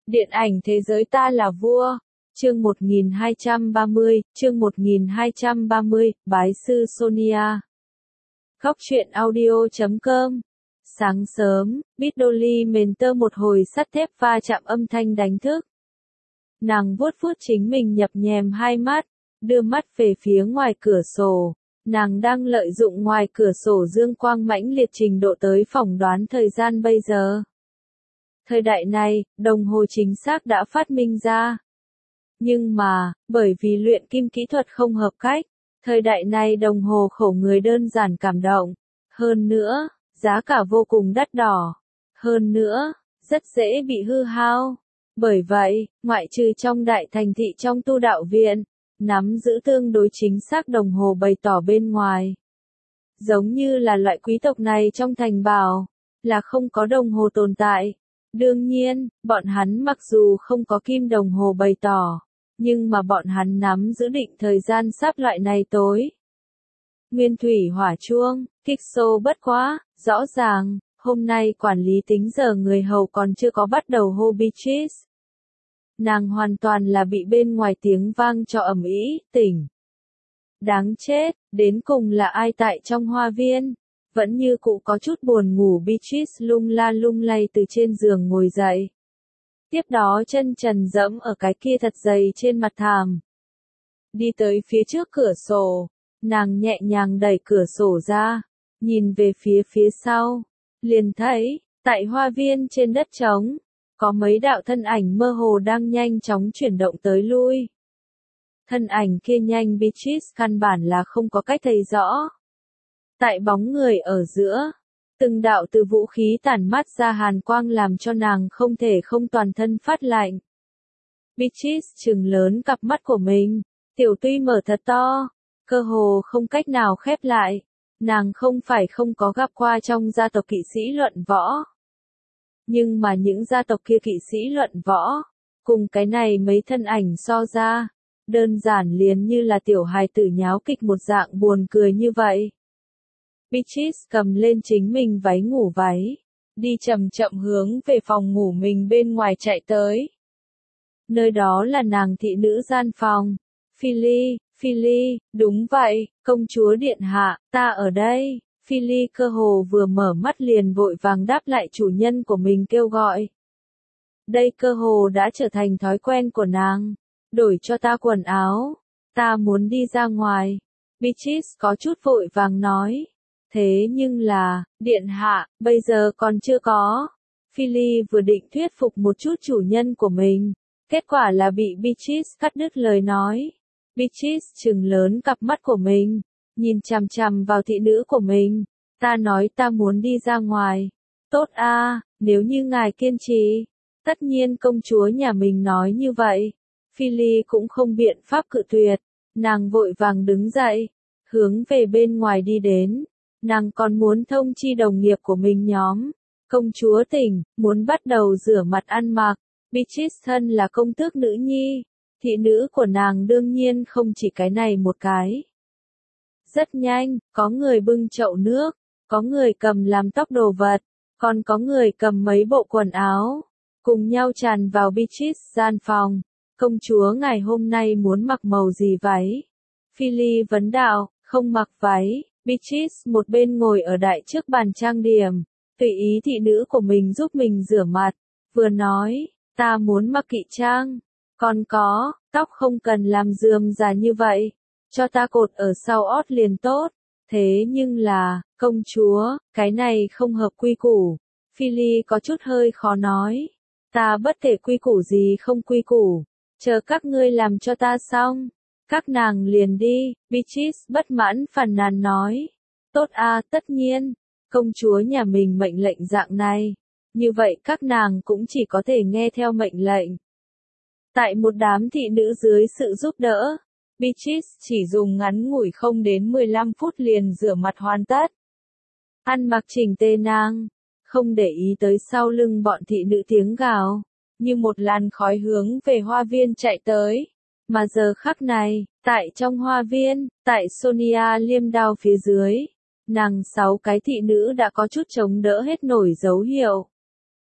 Điện ảnh thế giới ta là vua. Chương 1230, chương 1230, Bái sư Sonia. Góc truyện audio.com. Sáng sớm, Bít Dolly mền tơ một hồi sắt thép va chạm âm thanh đánh thức. Nàng vuốt vuốt chính mình nhập nhèm hai mắt, đưa mắt về phía ngoài cửa sổ. Nàng đang lợi dụng ngoài cửa sổ dương quang mãnh liệt trình độ tới phỏng đoán thời gian bây giờ. Thời đại này, đồng hồ chính xác đã phát minh ra. Nhưng mà, bởi vì luyện kim kỹ thuật không hợp cách, thời đại này đồng hồ khổ người đơn giản cảm động. Hơn nữa, giá cả vô cùng đắt đỏ. Hơn nữa, rất dễ bị hư hao. Bởi vậy, ngoại trừ trong đại thành thị trong tu đạo viện, nắm giữ tương đối chính xác đồng hồ bày tỏ bên ngoài. Giống như là loại quý tộc này trong thành bảo, là không có đồng hồ tồn tại. Đương nhiên, bọn hắn mặc dù không có kim đồng hồ bày tỏ, nhưng mà bọn hắn nắm giữ định thời gian sắp loại này tối. Nguyên thủy hỏa chuông, kích xô bất quá, rõ ràng, hôm nay quản lý tính giờ người hầu còn chưa có bắt đầu hô bitches. Nàng hoàn toàn là bị bên ngoài tiếng vang cho ầm ĩ, tỉnh. Đáng chết, đến cùng là ai tại trong hoa viên? Vẫn như cũ có chút buồn ngủ bitches lung la lung lay từ trên giường ngồi dậy. Tiếp đó chân trần dẫm ở cái kia thật dày trên mặt thảm. Đi tới phía trước cửa sổ, nàng nhẹ nhàng đẩy cửa sổ ra, nhìn về phía sau, liền thấy, tại hoa viên trên đất trống, có mấy đạo thân ảnh mơ hồ đang nhanh chóng chuyển động tới lui. Thân ảnh kia nhanh bitches căn bản là không có cách thấy rõ. Tại bóng người ở giữa, từng đạo từ vũ khí tản mát ra hàn quang làm cho nàng không thể không toàn thân phát lạnh. Bitches trừng lớn cặp mắt của mình, tiểu tuy mở thật to, cơ hồ không cách nào khép lại. Nàng không phải không có gặp qua trong gia tộc kỵ sĩ luận võ. Nhưng mà những gia tộc kia kỵ sĩ luận võ, cùng cái này mấy thân ảnh so ra, đơn giản liền như là tiểu hài tử nháo kịch một dạng buồn cười như vậy. Bitches cầm lên chính mình váy ngủ váy, đi chậm chậm hướng về phòng ngủ mình bên ngoài chạy tới. Nơi đó là nàng thị nữ gian phòng. Philly, đúng vậy, công chúa điện hạ, ta ở đây. Philly cơ hồ vừa mở mắt liền vội vàng đáp lại chủ nhân của mình kêu gọi. Đây cơ hồ đã trở thành thói quen của nàng. Đổi cho ta quần áo, ta muốn đi ra ngoài. Bitches có chút vội vàng nói. Thế nhưng là, điện hạ, bây giờ còn chưa có. Philly vừa định thuyết phục một chút chủ nhân của mình. Kết quả là bị Bitches cắt đứt lời nói. Bitches trừng lớn cặp mắt của mình, nhìn chằm chằm vào thị nữ của mình. Ta nói ta muốn đi ra ngoài. Tốt a, nếu như ngài kiên trì. Tất nhiên công chúa nhà mình nói như vậy. Philly cũng không biện pháp cự tuyệt. Nàng vội vàng đứng dậy, hướng về bên ngoài đi đến. Nàng còn muốn thông chi đồng nghiệp của mình nhóm. Công chúa tỉnh, muốn bắt đầu rửa mặt ăn mặc. Bitches thân là công tước nữ nhi. Thị nữ của nàng đương nhiên không chỉ cái này một cái. Rất nhanh, có người bưng chậu nước, có người cầm làm tóc đồ vật, còn có người cầm mấy bộ quần áo, cùng nhau tràn vào Bitches gian phòng. Công chúa ngài hôm nay muốn mặc màu gì váy? Philly vấn đạo, không mặc váy. Bitches một bên ngồi ở đại trước bàn trang điểm, tùy ý thị nữ của mình giúp mình rửa mặt, vừa nói, ta muốn mặc kỵ trang, còn có, tóc không cần làm rườm rà như vậy, cho ta cột ở sau ót liền tốt. Thế nhưng là, công chúa, cái này không hợp quy củ. Philly có chút hơi khó nói, ta bất kể quy củ gì không quy củ, chờ các ngươi làm cho ta xong. Các nàng liền đi, Bitches bất mãn phàn nàn nói. Tốt a, tất nhiên, công chúa nhà mình mệnh lệnh dạng này. Như vậy các nàng cũng chỉ có thể nghe theo mệnh lệnh. Tại một đám thị nữ dưới sự giúp đỡ, Bitches chỉ dùng ngắn ngủi không đến 15 phút liền rửa mặt hoàn tất. Ăn mặc chỉnh tề nàng, không để ý tới sau lưng bọn thị nữ tiếng gào, như một làn khói hướng về hoa viên chạy tới. Mà giờ khắc này, tại trong hoa viên, tại Sonia liêm đao phía dưới, nàng 6 cái thị nữ đã có chút chống đỡ hết nổi dấu hiệu.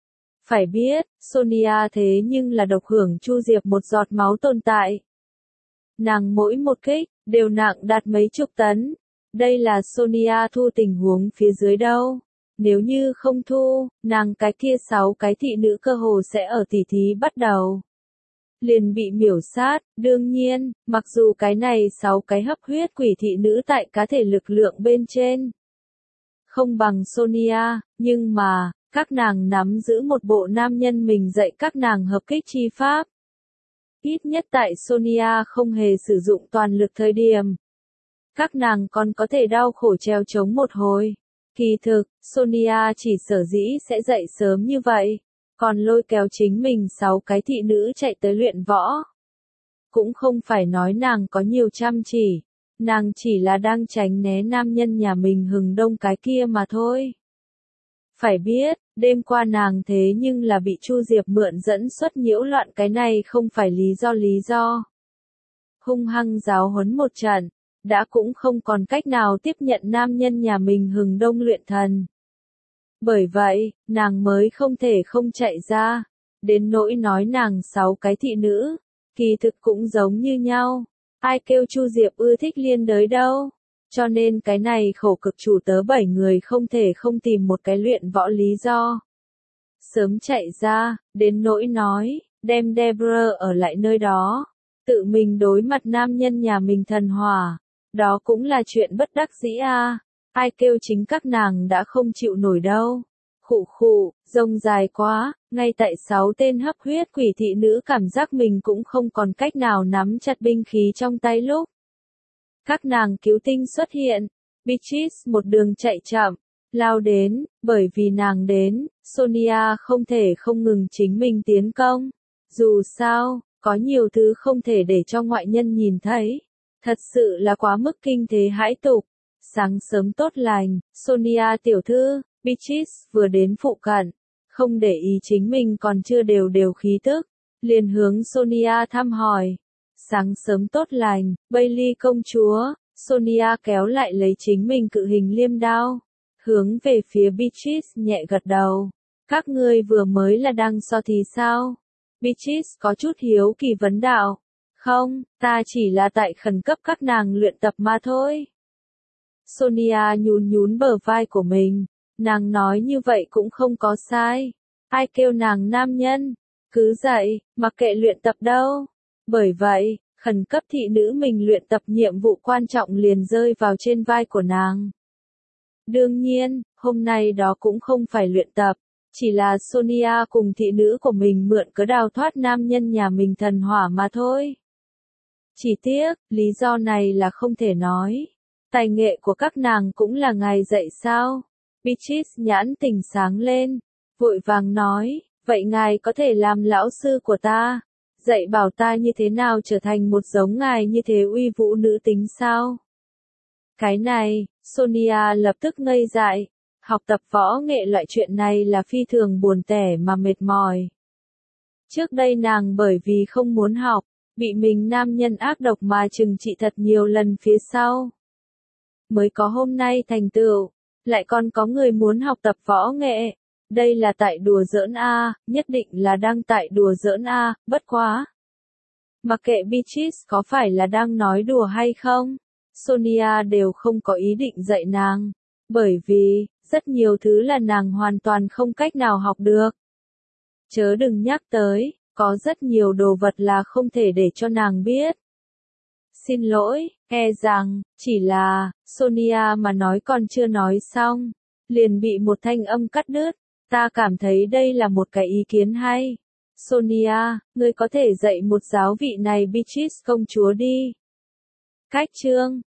Phải biết, Sonia thế nhưng là độc hưởng Chu Diệp một giọt máu tồn tại. Nàng mỗi một kích, đều nặng đạt mấy chục tấn. Đây là Sonia thu tình huống phía dưới đâu. Nếu như không thu, nàng cái kia 6 cái thị nữ cơ hồ sẽ ở tỉ thí bắt đầu liền bị miểu sát. Đương nhiên, mặc dù cái này 6 cái hấp huyết quỷ thị nữ tại cá thể lực lượng bên trên không bằng Sonia, nhưng mà, các nàng nắm giữ một bộ nam nhân mình dạy các nàng hợp kích chi pháp. Ít nhất tại Sonia không hề sử dụng toàn lực thời điểm, các nàng còn có thể đau khổ treo chống một hồi. Kỳ thực, Sonia chỉ sở dĩ sẽ dậy sớm như vậy, còn lôi kéo chính mình 6 cái thị nữ chạy tới luyện võ. Cũng không phải nói nàng có nhiều chăm chỉ, nàng chỉ là đang tránh né nam nhân nhà mình hừng đông cái kia mà thôi. Phải biết, đêm qua nàng thế nhưng là bị Chu Diệp mượn dẫn xuất nhiễu loạn, cái này không phải lý do. Hung hăng giáo huấn một trận, đã cũng không còn cách nào tiếp nhận nam nhân nhà mình hừng đông luyện thần. Bởi vậy, nàng mới không thể không chạy ra, đến nỗi nói nàng 6 cái thị nữ, kỳ thực cũng giống như nhau. Ai kêu Chu Diệp ưa thích liên đới đâu. Cho nên cái này khổ cực chủ tớ 7 người không thể không tìm một cái luyện võ lý do. Sớm chạy ra, đến nỗi nói, đem Deborah ở lại nơi đó, tự mình đối mặt nam nhân nhà mình thần hỏa. Đó cũng là chuyện bất đắc dĩ a. Ai kêu chính các nàng đã không chịu nổi đâu. Khụ khụ, rông dài quá, ngay tại 6 tên hấp huyết quỷ thị nữ cảm giác mình cũng không còn cách nào nắm chặt binh khí trong tay lúc các nàng cứu tinh xuất hiện. Beatrice một đường chạy chậm, lao đến, bởi vì nàng đến, Sonia không thể không ngừng chính mình tiến công. Dù sao, có nhiều thứ không thể để cho ngoại nhân nhìn thấy. Thật sự là quá mức kinh thế hãi tục. Sáng sớm tốt lành, Sonia tiểu thư, Beatrice vừa đến phụ cận, không để ý chính mình còn chưa đều khí tức, liền hướng Sonia thăm hỏi. Sáng sớm tốt lành, Bailey công chúa. Sonia kéo lại lấy chính mình cự hình liêm đao, hướng về phía Beatrice nhẹ gật đầu. Các ngươi vừa mới là đang so thì sao? Beatrice có chút hiếu kỳ vấn đạo. Không, ta chỉ là tại khẩn cấp các nàng luyện tập mà thôi. Sonia nhún bờ vai của mình, nàng nói như vậy cũng không có sai. Ai kêu nàng nam nhân, cứ dậy, mặc kệ luyện tập đâu. Bởi vậy, khẩn cấp thị nữ mình luyện tập nhiệm vụ quan trọng liền rơi vào trên vai của nàng. Đương nhiên, hôm nay đó cũng không phải luyện tập, chỉ là Sonia cùng thị nữ của mình mượn cớ đào thoát nam nhân nhà mình thần hỏa mà thôi. Chỉ tiếc, lý do này là không thể nói. Tài nghệ của các nàng cũng là ngài dạy sao? Beatrice nhãn tình sáng lên, vội vàng nói, vậy ngài có thể làm lão sư của ta, dạy bảo ta như thế nào trở thành một giống ngài như thế uy vũ nữ tính sao? Cái này, Sonia lập tức ngây dại, học tập võ nghệ loại chuyện này là phi thường buồn tẻ mà mệt mỏi. Trước đây nàng bởi vì không muốn học, bị mình nam nhân ác độc mà trừng trị thật nhiều lần phía sau. Mới có hôm nay thành tựu, lại còn có người muốn học tập võ nghệ. Đây là tại đùa giỡn a, nhất định là đang tại đùa giỡn a, bất quá. Mặc kệ Beatrice có phải là đang nói đùa hay không, Sonia đều không có ý định dạy nàng, bởi vì, rất nhiều thứ là nàng hoàn toàn không cách nào học được. Chớ đừng nhắc tới, có rất nhiều đồ vật là không thể để cho nàng biết. Xin lỗi, e rằng, chỉ là, Sonia mà nói còn chưa nói xong, liền bị một thanh âm cắt đứt. Ta cảm thấy đây là một cái ý kiến hay. Sonia, ngươi có thể dạy một giáo vị này Beatrice công chúa đi. Cách chương